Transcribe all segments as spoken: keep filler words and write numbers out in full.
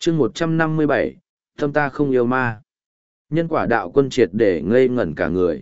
chương một trăm năm mươi bảy, tâm ta không yêu ma. Nhân quả đạo quân triệt để ngây ngẩn cả người.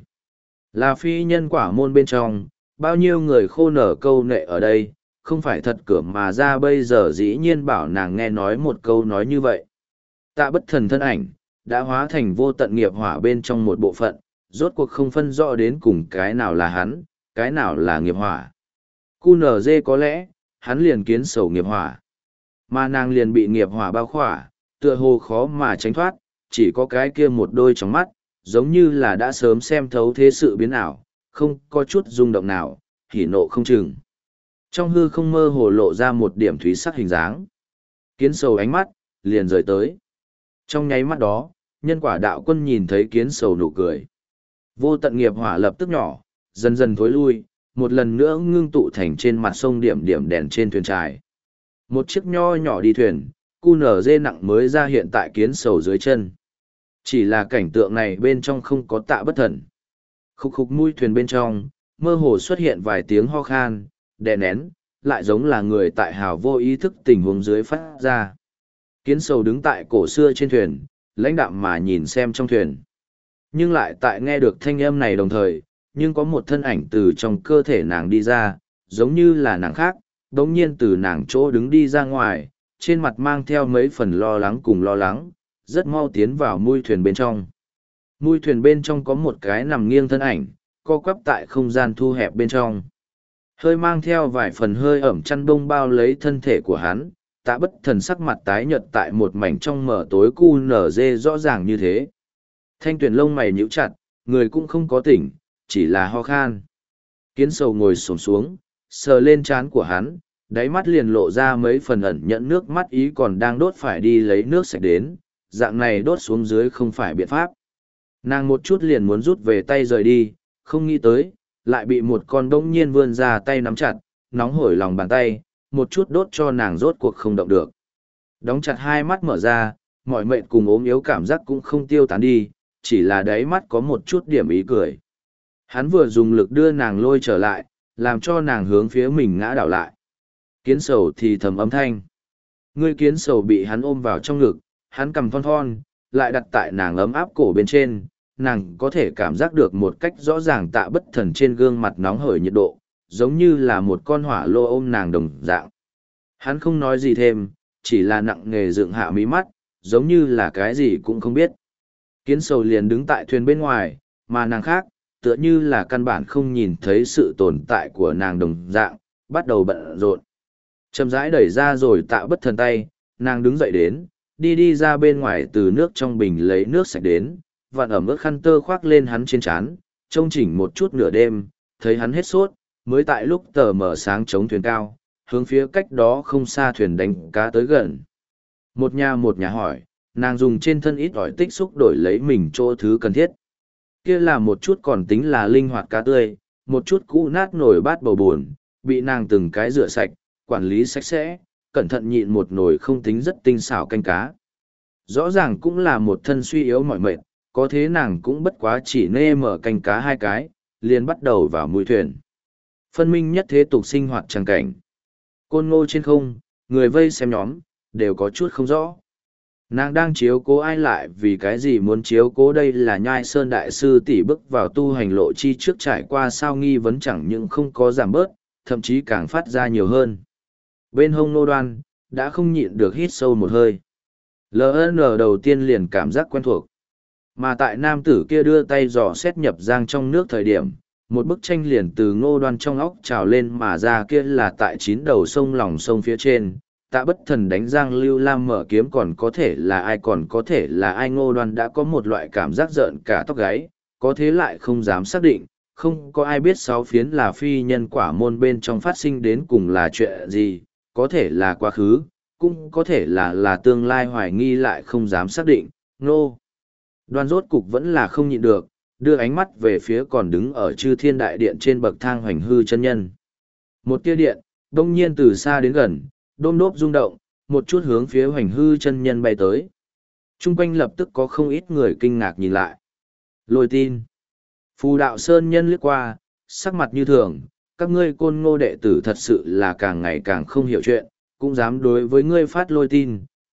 Là phi nhân quả môn bên trong, bao nhiêu người khô nở câu nệ ở đây, không phải thật cửa mà ra bây giờ dĩ nhiên bảo nàng nghe nói một câu nói như vậy. Tạ bất thần thân ảnh, đã hóa thành vô tận nghiệp hỏa bên trong một bộ phận, rốt cuộc không phân rõ đến cùng cái nào là hắn, cái nào là nghiệp hỏa. Cu nở dê có lẽ, hắn liền kiến sầu nghiệp hỏa. Mà nàng liền bị nghiệp hỏa bao khỏa, tựa hồ khó mà tránh thoát, chỉ có cái kia một đôi trong mắt, giống như là đã sớm xem thấu thế sự biến ảo, không có chút rung động nào, hỉ nộ không chừng. Trong hư không mơ hồ lộ ra một điểm thúy sắc hình dáng. Kiến sầu ánh mắt, liền rời tới. Trong nháy mắt đó, nhân quả đạo quân nhìn thấy kiến sầu nụ cười. Vô tận nghiệp hỏa lập tức nhỏ, dần dần thối lui, một lần nữa ngưng tụ thành trên mặt sông điểm điểm đèn trên thuyền trài. Một chiếc nho nhỏ đi thuyền, cu nở dê nặng mới ra hiện tại kiến sầu dưới chân. Chỉ là cảnh tượng này bên trong không có Tạ bất thần. Khúc khúc mui thuyền bên trong, mơ hồ xuất hiện vài tiếng ho khan, đè nén, lại giống là người tại hào vô ý thức tình huống dưới phát ra. Kiến sầu đứng tại cổ xưa trên thuyền, lãnh đạm mà nhìn xem trong thuyền. Nhưng lại tại nghe được thanh âm này đồng thời, nhưng có một thân ảnh từ trong cơ thể nàng đi ra, giống như là nàng khác, đống nhiên từ nàng chỗ đứng đi ra ngoài, trên mặt mang theo mấy phần lo lắng cùng lo lắng, rất mau tiến vào mui thuyền bên trong. Mui thuyền bên trong có một cái nằm nghiêng thân ảnh, co quắp tại không gian thu hẹp bên trong. Hơi mang theo vài phần hơi ẩm chăn bông bao lấy thân thể của hắn, Tạ bất thần sắc mặt tái nhợt tại một mảnh trong mở tối cu nở dê rõ ràng như thế. Thanh tuyển lông mày nhíu chặt, người cũng không có tỉnh, chỉ là ho khan. Kiến sầu ngồi xổm xuống, sờ lên trán của hắn, đáy mắt liền lộ ra mấy phần ẩn nhận nước mắt ý còn đang đốt phải đi lấy nước sạch đến, dạng này đốt xuống dưới không phải biện pháp. Nàng một chút liền muốn rút về tay rời đi, không nghĩ tới, lại bị một con đông nhiên vươn ra tay nắm chặt, nóng hổi lòng bàn tay, một chút đốt cho nàng rốt cuộc không động được. Đóng chặt hai mắt mở ra, mọi mệt cùng ốm yếu cảm giác cũng không tiêu tán đi, chỉ là đáy mắt có một chút điểm ý cười. Hắn vừa dùng lực đưa nàng lôi trở lại, làm cho nàng hướng phía mình ngã đảo lại. Kiến sầu thì thầm âm thanh. Ngươi kiến sầu bị hắn ôm vào trong ngực, hắn cầm thon thon, lại đặt tại nàng ấm áp cổ bên trên, nàng có thể cảm giác được một cách rõ ràng Tạ bất thần trên gương mặt nóng hởi nhiệt độ, giống như là một con hỏa lô ôm nàng đồng dạng. Hắn không nói gì thêm, chỉ là nặng nề dựng hạ mí mắt, giống như là cái gì cũng không biết. Kiến sầu liền đứng tại thuyền bên ngoài, mà nàng khác, tựa như là căn bản không nhìn thấy sự tồn tại của nàng đồng dạng, bắt đầu bận rộn. Chậm rãi đẩy ra rồi Tạ bất thần tay, nàng đứng dậy đến, đi đi ra bên ngoài từ nước trong bình lấy nước sạch đến, vặn ẩm ướt khăn tơ khoác lên hắn trên trán, trông chỉnh một chút nửa đêm, thấy hắn hết sốt, mới tại lúc tờ mở sáng chống thuyền cao, hướng phía cách đó không xa thuyền đánh cá tới gần. Một nhà một nhà hỏi, nàng dùng trên thân ít ỏi tích xúc đổi lấy mình chỗ thứ cần thiết. Kia là một chút còn tính là linh hoạt cá tươi, một chút cũ nát nồi bát bầu buồn, bị nàng từng cái rửa sạch, quản lý sạch sẽ, cẩn thận nhịn một nồi không tính rất tinh xảo canh cá. Rõ ràng cũng là một thân suy yếu mỏi mệt, có thế nàng cũng bất quá chỉ nê mở canh cá hai cái, liền bắt đầu vào mũi thuyền. Phân minh nhất thế tục sinh hoạt tràng cảnh. Côn ngô trên không, người vây xem nhóm, đều có chút không rõ. Nàng đang chiếu cố ai lại vì cái gì muốn chiếu cố đây là Nhai Sơn Đại Sư tỷ bước vào tu hành lộ chi trước trải qua sao nghi vấn chẳng những không có giảm bớt, thậm chí càng phát ra nhiều hơn. Bên hông nô đoan, đã không nhịn được hít sâu một hơi. lờ en đầu tiên liền cảm giác quen thuộc. Mà tại nam tử kia đưa tay dò xét nhập giang trong nước thời điểm, một bức tranh liền từ ngô đoan trong óc trào lên mà ra kia là tại chín đầu sông lòng sông phía trên. Tạ bất thần đánh giang lưu lam mở kiếm còn có thể là ai còn có thể là ai ngô đoan đã có một loại cảm giác rợn cả tóc gáy, có thế lại không dám xác định, không có ai biết sáu phiến là phi nhân quả môn bên trong phát sinh đến cùng là chuyện gì, có thể là quá khứ, cũng có thể là là tương lai hoài nghi lại không dám xác định, ngô. Đoan rốt cục vẫn là không nhịn được, đưa ánh mắt về phía còn đứng ở chư thiên đại điện trên bậc thang hoành hư chân nhân. Một tia điện, đông nhiên từ xa đến gần, đôm đốp rung động, một chút hướng phía hoành hư chân nhân bay tới. Trung quanh lập tức có không ít người kinh ngạc nhìn lại. Lôi tin. Phù đạo sơn nhân liếc qua, sắc mặt như thường, các ngươi côn ngô đệ tử thật sự là càng ngày càng không hiểu chuyện, cũng dám đối với ngươi phát lôi tin,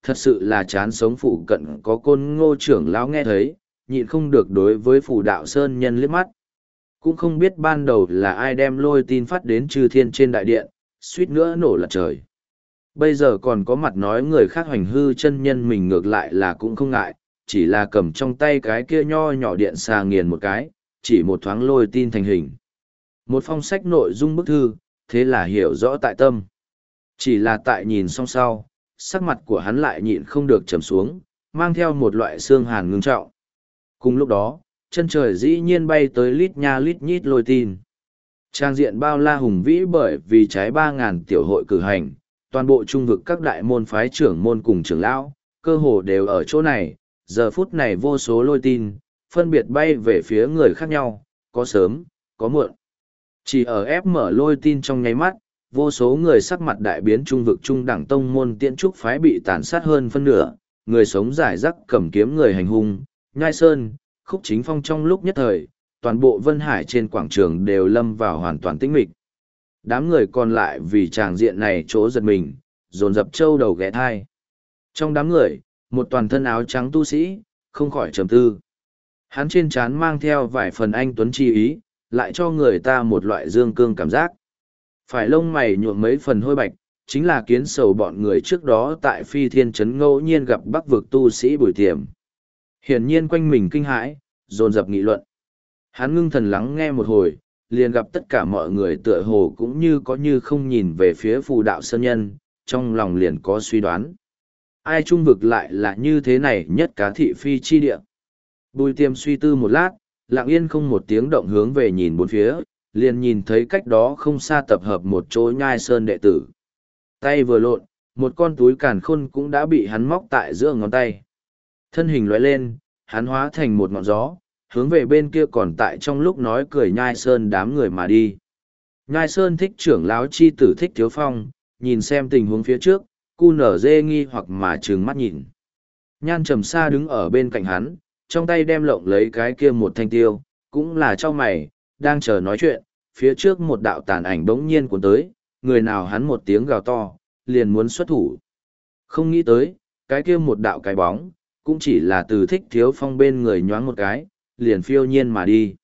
thật sự là chán sống phụ cận có côn ngô trưởng lão nghe thấy, nhịn không được đối với phù đạo sơn nhân liếc mắt. Cũng không biết ban đầu là ai đem lôi tin phát đến chư thiên trên đại điện, suýt nữa nổ lật trời. Bây giờ còn có mặt nói người khác hoành hư chân nhân mình ngược lại là cũng không ngại, chỉ là cầm trong tay cái kia nho nhỏ điện xà nghiền một cái, chỉ một thoáng lôi tin thành hình. Một phong sách nội dung bức thư, thế là hiểu rõ tại tâm. Chỉ là tại nhìn xong sau, sắc mặt của hắn lại nhịn không được trầm xuống, mang theo một loại xương hàn ngưng trọng. Cùng lúc đó, chân trời dĩ nhiên bay tới lít nha lít nhít lôi tin. Trang diện bao la hùng vĩ bởi vì trái ba ngàn tiểu hội cử hành, toàn bộ trung vực các đại môn phái trưởng môn cùng trưởng lão, cơ hồ đều ở chỗ này, giờ phút này vô số lôi tin, phân biệt bay về phía người khác nhau, có sớm, có muộn. Chỉ ở ép mở lôi tin trong nháy mắt, vô số người sắc mặt đại biến trung vực trung đẳng tông môn tiễn trúc phái bị tàn sát hơn phân nửa, người sống giải rác cầm kiếm người hành hung, nhai sơn, khúc chính phong trong lúc nhất thời, toàn bộ Vân Hải trên quảng trường đều lâm vào hoàn toàn tĩnh mịch. Đám người còn lại vì tràng diện này chỗ giật mình, dồn dập trâu đầu ghé thai. Trong đám người, một toàn thân áo trắng tu sĩ, không khỏi trầm tư. Hắn trên trán mang theo vài phần anh tuấn chi ý, lại cho người ta một loại dương cương cảm giác. Phải lông mày nhuộm mấy phần hôi bạch, chính là kiến sầu bọn người trước đó tại phi thiên trấn ngẫu nhiên gặp bắc vực tu sĩ Bùi Tiềm. Hiển nhiên quanh mình kinh hãi, dồn dập nghị luận. Hắn ngưng thần lắng nghe một hồi, liền gặp tất cả mọi người tựa hồ cũng như có như không nhìn về phía phù đạo sơn nhân, trong lòng liền có suy đoán. Ai trung vực lại là như thế này nhất cá thị phi chi địa. Bùi Tiềm suy tư một lát, lặng yên không một tiếng động hướng về nhìn bốn phía, liền nhìn thấy cách đó không xa tập hợp một chỗ nhai sơn đệ tử. Tay vừa lộn, một con túi càn khôn cũng đã bị hắn móc tại giữa ngón tay. Thân hình lóe lên, hắn hóa thành một ngọn gió, hướng về bên kia còn tại trong lúc nói cười nhai sơn đám người mà đi. Nhai sơn thích trưởng lão chi tử Thích Thiếu Phong, nhìn xem tình huống phía trước, cu nở dê nghi hoặc mà trừng mắt nhìn. Nhan Trầm Sa đứng ở bên cạnh hắn, trong tay đem lộng lấy cái kia một thanh tiêu, cũng là cho mày, đang chờ nói chuyện, phía trước một đạo tàn ảnh bỗng nhiên cuốn tới, người nào hắn một tiếng gào to, liền muốn xuất thủ. Không nghĩ tới, cái kia một đạo cái bóng, cũng chỉ là từ Thích Thiếu Phong bên người nhoáng một cái, liền phiêu nhiên mà đi.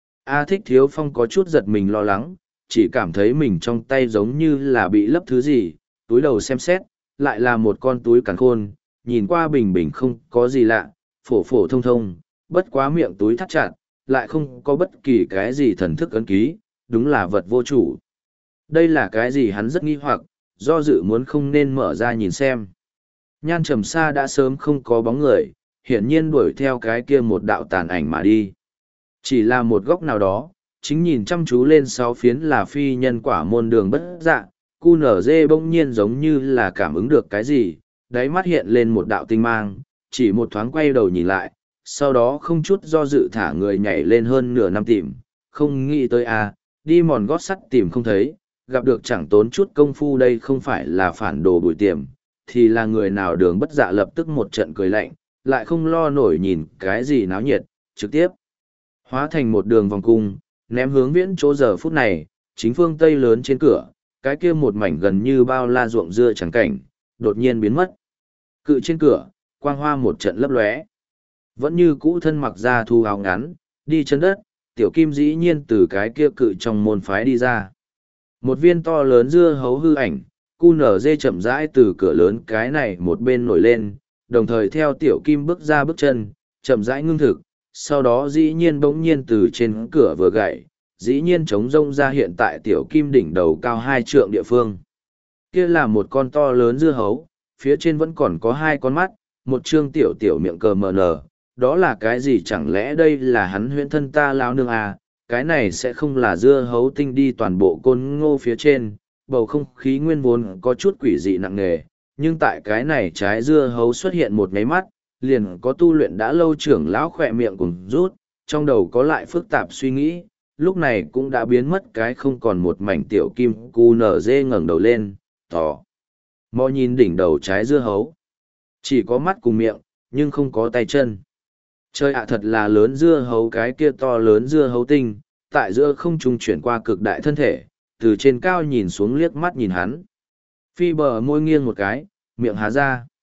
A Thích Thiếu Phong có chút giật mình lo lắng, chỉ cảm thấy mình trong tay giống như là bị lấp thứ gì, túi đầu xem xét, lại là một con túi càn khôn, nhìn qua bình bình không có gì lạ, phổ phổ thông thông, bất quá miệng túi thắt chặt, lại không có bất kỳ cái gì thần thức ấn ký, đúng là vật vô chủ. Đây là cái gì hắn rất nghi hoặc, do dự muốn không nên mở ra nhìn xem. Nhan Trầm Sa đã sớm không có bóng người, hiển nhiên đuổi theo cái kia một đạo tàn ảnh mà đi. Chỉ là một góc nào đó, chính nhìn chăm chú lên sáu phiến là phi nhân quả môn đường bất dạ, cu nở dê bỗng nhiên giống như là cảm ứng được cái gì, đáy mắt hiện lên một đạo tinh mang, chỉ một thoáng quay đầu nhìn lại, sau đó không chút do dự thả người nhảy lên hơn nửa năm tìm, không nghĩ tới à, đi mòn gót sắt tìm không thấy, gặp được chẳng tốn chút công phu đây không phải là phản đồ Bùi Tiềm, thì là người nào đường bất dạ lập tức một trận cười lạnh, lại không lo nổi nhìn cái gì náo nhiệt, trực tiếp hóa thành một đường vòng cung, ném hướng viễn chỗ giờ phút này, chính phương Tây lớn trên cửa, cái kia một mảnh gần như bao la ruộng dưa trắng cảnh, đột nhiên biến mất. Cự trên cửa, quang hoa một trận lấp lóe. Vẫn như cũ thân mặc ra thu áo ngắn, đi chân đất, tiểu kim dĩ nhiên từ cái kia cự trong môn phái đi ra. Một viên to lớn dưa hấu hư ảnh, cu nở dê chậm rãi từ cửa lớn cái này một bên nổi lên, đồng thời theo tiểu kim bước ra bước chân, chậm rãi ngưng thực, sau đó dĩ nhiên bỗng nhiên từ trên cửa vừa gậy, dĩ nhiên trống rông ra hiện tại tiểu kim đỉnh đầu cao hai trượng địa phương. Kia là một con to lớn dưa hấu, phía trên vẫn còn có hai con mắt, một trương tiểu tiểu miệng cờ mờ nở, đó là cái gì chẳng lẽ đây là hắn huyễn thân ta lao nương à, cái này sẽ không là dưa hấu tinh đi toàn bộ côn ngô phía trên, bầu không khí nguyên vốn có chút quỷ dị nặng nề, nhưng tại cái này trái dưa hấu xuất hiện một nháy mắt, liền có tu luyện đã lâu trưởng lão khỏe miệng cùng rút, trong đầu có lại phức tạp suy nghĩ, lúc này cũng đã biến mất cái không còn một mảnh tiểu kim cu nở dê ngẩng đầu lên, tỏ. Mò nhìn đỉnh đầu trái dưa hấu. Chỉ có mắt cùng miệng, nhưng không có tay chân. Trời ạ thật là lớn dưa hấu cái kia to lớn dưa hấu tinh, tại giữa không trung chuyển qua cực đại thân thể, từ trên cao nhìn xuống liếc mắt nhìn hắn. Phi bờ môi nghiêng một cái, miệng há ra.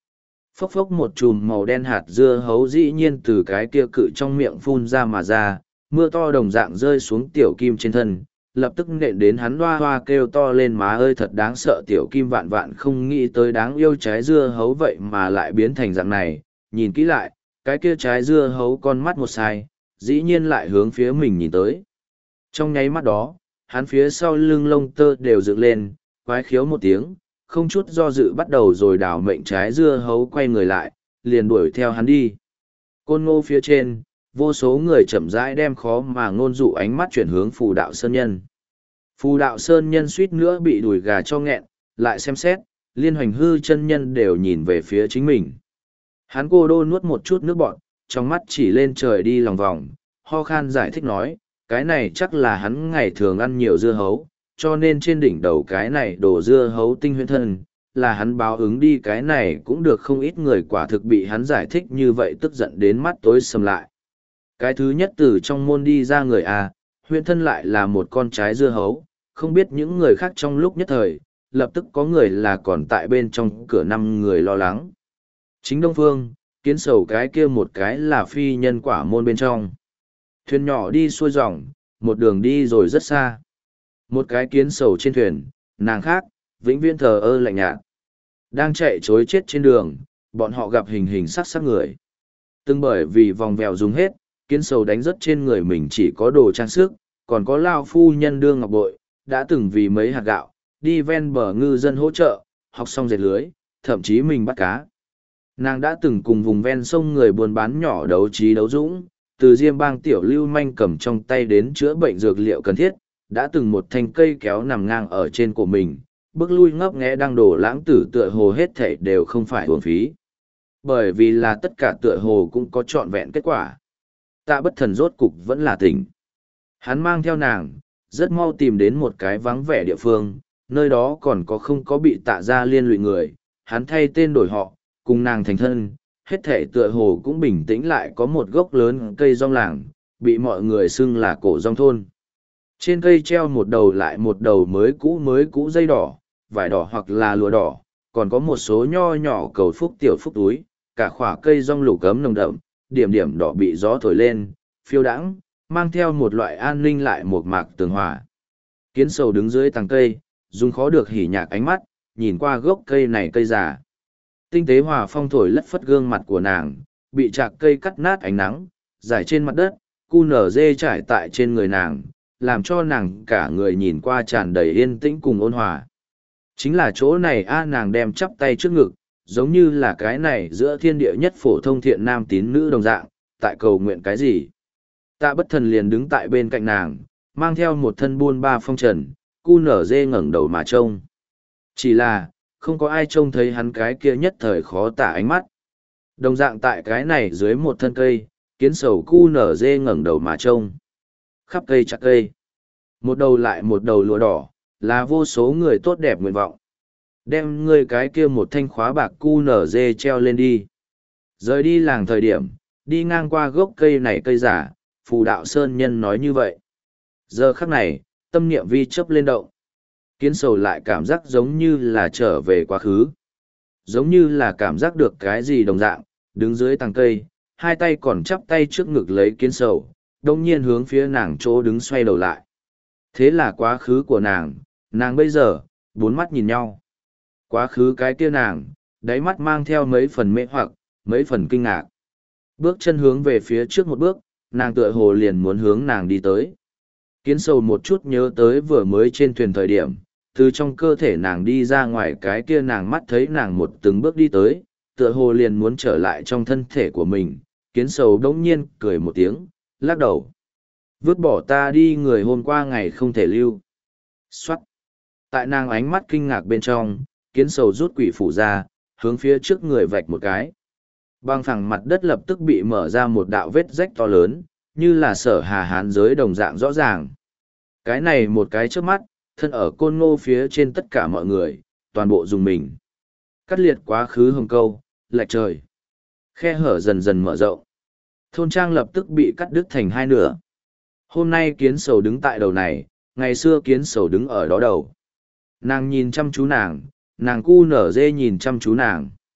Phốc phốc một chùm màu đen hạt dưa hấu dĩ nhiên từ cái kia cự trong miệng phun ra mà ra, mưa to đồng dạng rơi xuống tiểu kim trên thân, lập tức nện đến hắn hoa hoa kêu to lên má ơi thật đáng sợ tiểu kim vạn vạn không nghĩ tới đáng yêu trái dưa hấu vậy mà lại biến thành dạng này, nhìn kỹ lại, cái kia trái dưa hấu con mắt một sai, dĩ nhiên lại hướng phía mình nhìn tới. Trong nháy mắt đó, hắn phía sau lưng lông tơ đều dựng lên, quái khiếu một tiếng, không chút do dự bắt đầu rồi đảo mệnh trái dưa hấu quay người lại, liền đuổi theo hắn đi. Côn Ngô phía trên, vô số người chậm rãi đem khó mà ngôn dụ ánh mắt chuyển hướng phù đạo sơn nhân. Phù đạo sơn nhân suýt nữa bị đuổi gà cho nghẹn, lại xem xét, liên hoành hư chân nhân đều nhìn về phía chính mình. Hắn cô đô nuốt một chút nước bọt, trong mắt chỉ lên trời đi lòng vòng, ho khan giải thích nói, cái này chắc là hắn ngày thường ăn nhiều dưa hấu, cho nên trên đỉnh đầu cái này đổ dưa hấu tinh huyễn thân, là hắn báo ứng đi cái này cũng được không ít người quả thực bị hắn giải thích như vậy tức giận đến mắt tối sầm lại. Cái thứ nhất từ trong môn đi ra người à, huyễn thân lại là một con trái dưa hấu, không biết những người khác trong lúc nhất thời, lập tức có người là còn tại bên trong cửa năm người lo lắng. Chính Đông Phương, kiến sầu cái kia một cái là phi nhân quả môn bên trong. Thuyền nhỏ đi xuôi dòng, một đường đi rồi rất xa. Một cái kiến sầu trên thuyền, nàng khác, vĩnh viễn thờ ơ lạnh nhạt. Đang chạy chối chết trên đường, bọn họ gặp hình hình sắc sắc người. Từng bởi vì vòng vèo dùng hết, kiến sầu đánh rất trên người mình chỉ có đồ trang sức, còn có lao phu nhân đương ngọc bội, đã từng vì mấy hạt gạo, đi ven bờ ngư dân hỗ trợ, học xong dệt lưới, thậm chí mình bắt cá. Nàng đã từng cùng vùng ven sông người buôn bán nhỏ đấu trí đấu dũng, từ diêm bang tiểu lưu manh cầm trong tay đến chữa bệnh dược liệu cần thiết, đã từng một thanh cây kéo nằm ngang ở trên của mình, bước lui ngấp nghé đang đổ lãng tử tựa hồ hết thảy đều không phải uổng phí. Bởi vì là tất cả tựa hồ cũng có trọn vẹn kết quả. Tạ Bất Thần rốt cục vẫn là tỉnh. Hắn mang theo nàng, rất mau tìm đến một cái vắng vẻ địa phương, nơi đó còn có không có bị tạ ra liên lụy người, hắn thay tên đổi họ, cùng nàng thành thân, hết thể tựa hồ cũng bình tĩnh lại có một gốc lớn cây rong làng, bị mọi người xưng là cổ rong thôn. Trên cây treo một đầu lại một đầu mới cũ mới cũ dây đỏ, vải đỏ hoặc là lụa đỏ, còn có một số nho nhỏ cầu phúc tiểu phúc túi, cả khỏa cây rong lục cấm nồng đậm, điểm điểm đỏ bị gió thổi lên, phiêu đãng, mang theo một loại an ninh lại một mạc tường hòa. Kiến sầu đứng dưới tàng cây, dùng khó được hỉ nhạc ánh mắt, nhìn qua gốc cây này cây già. Tinh tế hòa phong thổi lất phất gương mặt của nàng, bị chạc cây cắt nát ánh nắng, rải trên mặt đất, cu nở dê trải tại trên người nàng, làm cho nàng cả người nhìn qua tràn đầy yên tĩnh cùng ôn hòa. Chính là chỗ này a nàng đem chắp tay trước ngực, giống như là cái này giữa thiên địa nhất phổ thông thiện nam tín nữ đồng dạng, tại cầu nguyện cái gì. Tạ Bất Thần liền đứng tại bên cạnh nàng, mang theo một thân buôn ba phong trần, cu nở dê ngẩng đầu mà trông. Chỉ là, không có ai trông thấy hắn cái kia nhất thời khó tả ánh mắt. Đồng dạng tại cái này dưới một thân cây, kiến sầu cu nở dê ngẩng đầu mà trông. Khắp cây chặt cây. Một đầu lại một đầu lụa đỏ, là vô số người tốt đẹp nguyện vọng. Đem ngươi cái kia một thanh khóa bạc cu nở dê treo lên đi. Rời đi làng thời điểm, đi ngang qua gốc cây này cây giả, phù đạo sơn nhân nói như vậy. Giờ khắc này, tâm niệm vi chấp lên động. Kiến sầu lại cảm giác giống như là trở về quá khứ. Giống như là cảm giác được cái gì đồng dạng, đứng dưới tàng cây, hai tay còn chắp tay trước ngực lấy kiến sầu, đông nhiên hướng phía nàng chỗ đứng xoay đầu lại. Thế là quá khứ của nàng, nàng bây giờ, bốn mắt nhìn nhau. Quá khứ cái kia nàng, đáy mắt mang theo mấy phần mê hoặc, mấy phần kinh ngạc. Bước chân hướng về phía trước một bước, nàng tựa hồ liền muốn hướng nàng đi tới. Kiến sầu một chút nhớ tới vừa mới trên thuyền thời điểm, từ trong cơ thể nàng đi ra ngoài cái kia nàng mắt thấy nàng một từng bước đi tới, tựa hồ liền muốn trở lại trong thân thể của mình. Kiến sầu đống nhiên cười một tiếng, lắc đầu. Vứt bỏ ta đi người hôm qua ngày không thể lưu. Xoát. Tại nàng ánh mắt kinh ngạc bên trong, kiến sầu rút quỷ phủ ra, hướng phía trước người vạch một cái. Băng phẳng mặt đất lập tức bị mở ra một đạo vết rách to lớn, như là sở hà hán giới đồng dạng rõ ràng. Cái này một cái trước mắt, thân ở côn ngô phía trên tất cả mọi người, toàn bộ dùng mình. Cắt liệt quá khứ hồng câu, lệch trời. Khe hở dần dần mở rộng. Thôn trang lập tức bị cắt đứt thành hai nửa. Hôm nay kiến sầu đứng tại đầu này, ngày xưa kiến sầu đứng ở đó đầu. Nàng nhìn chăm chú nàng, nàng cu nở dê nhìn chăm chú nàng.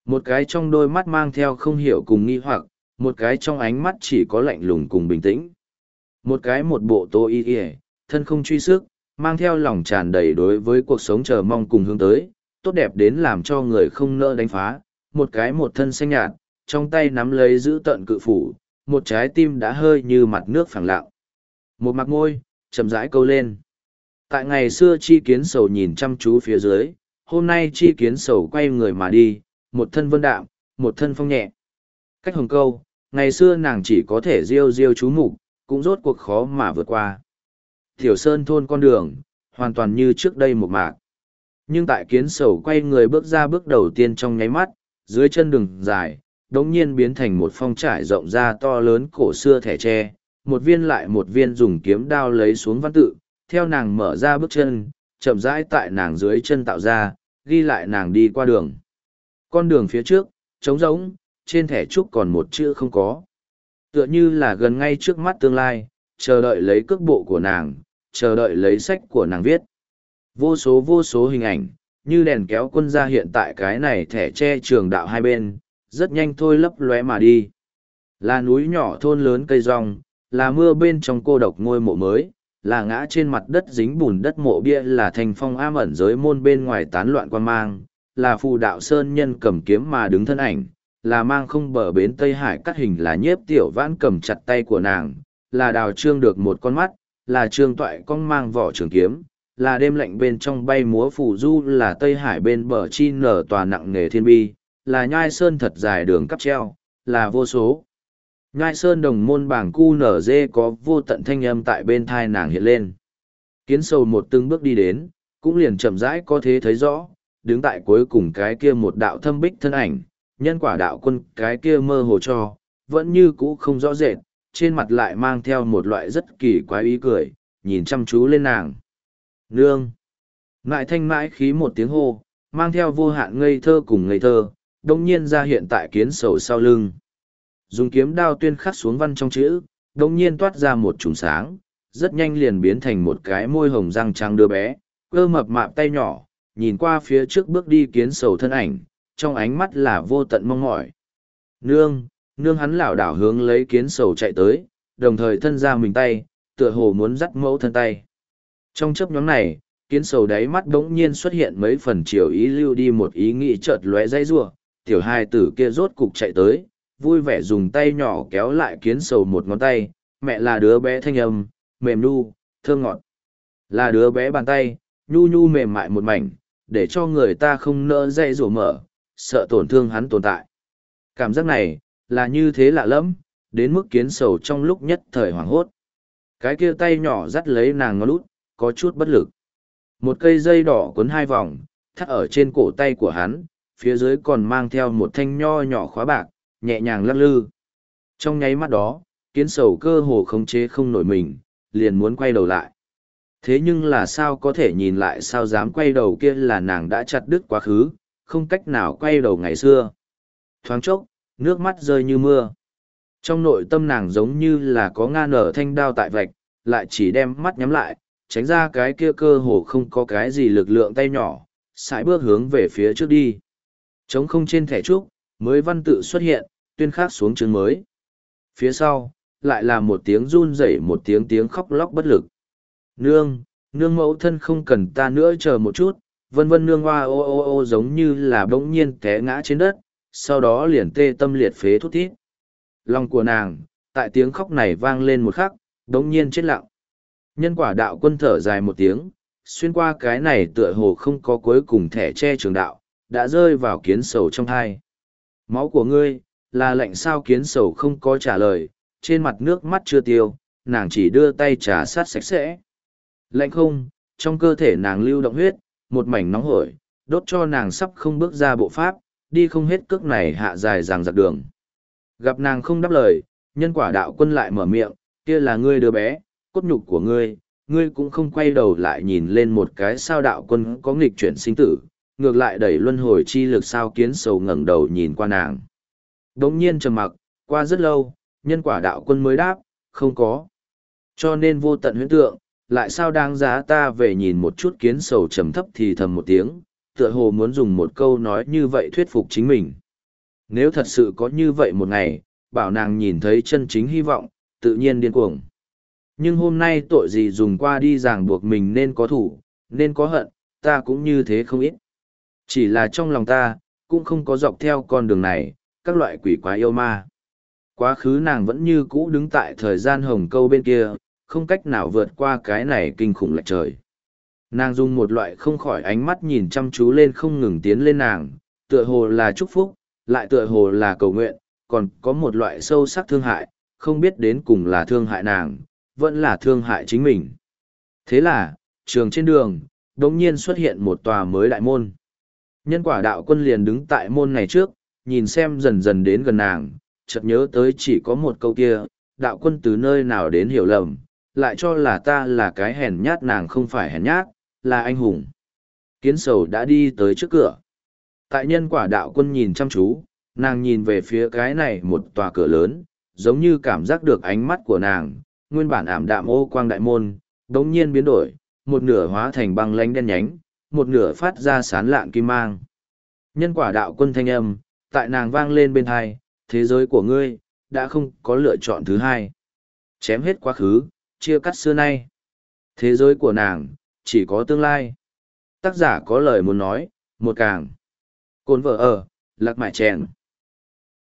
Một cái trong đôi mắt mang theo không hiểu cùng nghi hoặc, một cái trong ánh mắt chỉ có lạnh lùng cùng bình tĩnh. Một cái một bộ tô y y, thân không truy sức, mang theo lòng tràn đầy đối với cuộc sống chờ mong cùng hướng tới, tốt đẹp đến làm cho người không nỡ đánh phá. Một cái một thân xanh nhạt, trong tay nắm lấy giữ tận cự phủ, một trái tim đã hơi như mặt nước phẳng lặng. Một mặt môi, chậm rãi câu lên. Tại ngày xưa chi kiến sầu nhìn chăm chú phía dưới, hôm nay chi kiến sầu quay người mà đi, một thân vân đạm, một thân phong nhẹ. Cách hồng câu, ngày xưa nàng chỉ có thể riêu riêu chú mục, cũng rốt cuộc khó mà vượt qua. Tiểu Sơn thôn con đường, hoàn toàn như trước đây một mạc. Nhưng tại kiến sầu quay người bước ra bước đầu tiên trong nháy mắt, dưới chân đường dài, đống nhiên biến thành một phong trải rộng ra to lớn cổ xưa thẻ tre, một viên lại một viên dùng kiếm đao lấy xuống văn tự, theo nàng mở ra bước chân, chậm rãi tại nàng dưới chân tạo ra, ghi lại nàng đi qua đường. Con đường phía trước, trống rỗng, trên thẻ trúc còn một chữ không có. Tựa như là gần ngay trước mắt tương lai, chờ đợi lấy cước bộ của nàng, chờ đợi lấy sách của nàng viết. Vô số vô số hình ảnh, như đèn kéo quân ra hiện tại cái này thẻ che trường đạo hai bên, rất nhanh thôi lấp lóe mà đi. Là núi nhỏ thôn lớn cây rong, là mưa bên trong cô độc ngôi mộ mới, là ngã trên mặt đất dính bùn đất mộ bia, là thành phong am ẩn giới môn bên ngoài tán loạn quan mang, là phù đạo sơn nhân cầm kiếm mà đứng thân ảnh, là mang không bờ bến Tây Hải cắt hình, là nhiếp tiểu vãn cầm chặt tay của nàng, là đào trương được một con mắt, là trương toại con mang vỏ trường kiếm, là đêm lạnh bên trong bay múa phù du, là Tây Hải bên bờ chi nở tòa nặng nề thiên bi, là nhai sơn thật dài đường cắp treo, là vô số. Nhai sơn đồng môn bảng cu nở dê có vô tận thanh âm tại bên thai nàng hiện lên. Kiến sầu một từng bước đi đến, cũng liền chậm rãi có thế thấy rõ, đứng tại cuối cùng cái kia một đạo thâm bích thân ảnh, nhân quả đạo quân cái kia mơ hồ cho, vẫn như cũ không rõ rệt, trên mặt lại mang theo một loại rất kỳ quái ý cười, nhìn chăm chú lên nàng. Nương! Ngại thanh mãi khí một tiếng hô, mang theo vô hạn ngây thơ cùng ngây thơ, đông nhiên ra hiện tại kiến sầu sau lưng. Dùng kiếm đao tuyên khắc xuống văn trong chữ, đông nhiên toát ra một trùng sáng, rất nhanh liền biến thành một cái môi hồng răng trắng đứa bé, cơ mập mạp tay nhỏ, nhìn qua phía trước bước đi kiến sầu thân ảnh, trong ánh mắt là vô tận mong mỏi. Nương, nương hắn lảo đảo hướng lấy kiến sầu chạy tới, đồng thời thân ra mình tay, tựa hồ muốn dắt mẫu thân tay. Trong chấp nhóm này, kiến sầu đáy mắt đống nhiên xuất hiện mấy phần chiều ý lưu đi một ý nghĩ chợt lóe dây rua, tiểu hai tử kia rốt cục chạy tới, vui vẻ dùng tay nhỏ kéo lại kiến sầu một ngón tay, mẹ là đứa bé thanh âm, mềm nu, thơm ngọt. Là đứa bé bàn tay, nhu nhu mềm mại một mảnh, để cho người ta không nỡ dây rủa mở, sợ tổn thương hắn tồn tại. Cảm giác này, là như thế lạ lắm, đến mức kiến sầu trong lúc nhất thời hoảng hốt. Cái kia tay nhỏ dắt lấy nàng ngón út, có chút bất lực. Một cây dây đỏ cuốn hai vòng, thắt ở trên cổ tay của hắn, phía dưới còn mang theo một thanh nho nhỏ khóa bạc, nhẹ nhàng lắc lư. Trong nháy mắt đó, kiến sầu cơ hồ khống chế không nổi mình, liền muốn quay đầu lại. Thế nhưng là sao có thể nhìn lại, sao dám quay đầu, kia là nàng đã chặt đứt quá khứ, không cách nào quay đầu ngày xưa. Thoáng chốc, nước mắt rơi như mưa. Trong nội tâm nàng giống như là có nga nở thanh đao tại vạch, lại chỉ đem mắt nhắm lại, tránh ra cái kia cơ hồ không có cái gì lực lượng tay nhỏ, sải bước hướng về phía trước đi. Trống không trên thẻ trúc, mới văn tự xuất hiện, tuyên khắc xuống chương mới. Phía sau, lại là một tiếng run rẩy, một tiếng tiếng khóc lóc bất lực. Nương, nương mẫu thân không cần ta nữa, chờ một chút, vân vân nương hoa ô ô ô giống như là bỗng nhiên té ngã trên đất, sau đó liền tê tâm liệt phế thút thít. Lòng của nàng, tại tiếng khóc này vang lên một khắc, bỗng nhiên chết lặng. Nhân quả đạo quân thở dài một tiếng, xuyên qua cái này tựa hồ không có cuối cùng thẻ che trường đạo, đã rơi vào kiến sầu trong thai. Máu của ngươi, là lạnh sao? Kiến sầu không có trả lời, trên mặt nước mắt chưa tiêu, nàng chỉ đưa tay trà sát sạch sẽ. Lạnh không, trong cơ thể nàng lưu động huyết, một mảnh nóng hổi, đốt cho nàng sắp không bước ra bộ pháp, đi không hết cước này hạ dài dàng dặc đường. Gặp nàng không đáp lời, nhân quả đạo quân lại mở miệng, kia là ngươi đứa bé, cốt nhục của ngươi, ngươi cũng không quay đầu lại nhìn lên một cái, sao? Đạo quân có nghịch chuyển sinh tử, ngược lại đẩy luân hồi chi lực sao? Kiến sầu ngẩng đầu nhìn qua nàng. Đống nhiên trầm mặc, qua rất lâu, nhân quả đạo quân mới đáp, không có. Cho nên vô tận huyễn tượng, lại sao đáng giá ta về nhìn một chút? Kiến sầu trầm thấp thì thầm một tiếng, tựa hồ muốn dùng một câu nói như vậy thuyết phục chính mình. Nếu thật sự có như vậy một ngày, bảo nàng nhìn thấy chân chính hy vọng, tự nhiên điên cuồng. Nhưng hôm nay tội gì dùng qua đi ràng buộc mình nên có thủ, nên có hận, ta cũng như thế không ít. Chỉ là trong lòng ta, cũng không có dọc theo con đường này, các loại quỷ quái yêu ma. Quá khứ nàng vẫn như cũ đứng tại thời gian hồng câu bên kia, không cách nào vượt qua cái này kinh khủng lệch trời. Nàng dùng một loại không khỏi ánh mắt nhìn chăm chú lên không ngừng tiến lên nàng, tựa hồ là chúc phúc, lại tựa hồ là cầu nguyện, còn có một loại sâu sắc thương hại, không biết đến cùng là thương hại nàng, vẫn là thương hại chính mình. Thế là, trường trên đường, đống nhiên xuất hiện một tòa mới đại môn. Nhân quả đạo quân liền đứng tại môn này trước, nhìn xem dần dần đến gần nàng, chợt nhớ tới chỉ có một câu kia, đạo quân từ nơi nào đến hiểu lầm, lại cho là ta là cái hèn nhát, nàng không phải hèn nhát, là anh hùng. Kiến sầu đã đi tới trước cửa. Tại nhân quả đạo quân nhìn chăm chú, nàng nhìn về phía cái này một tòa cửa lớn, giống như cảm giác được ánh mắt của nàng, nguyên bản ảm đạm ô quang đại môn, đống nhiên biến đổi, một nửa hóa thành băng lánh đen nhánh, một nửa phát ra sán lạn kim mang. Nhân quả đạo quân thanh âm, tại nàng vang lên bên hai, thế giới của ngươi, đã không có lựa chọn thứ hai. Chém hết quá khứ, chia cắt xưa nay. Thế giới của nàng, chỉ có tương lai. Tác giả có lời muốn nói, một càng. Cồn vợ ở, lạc mại chèn.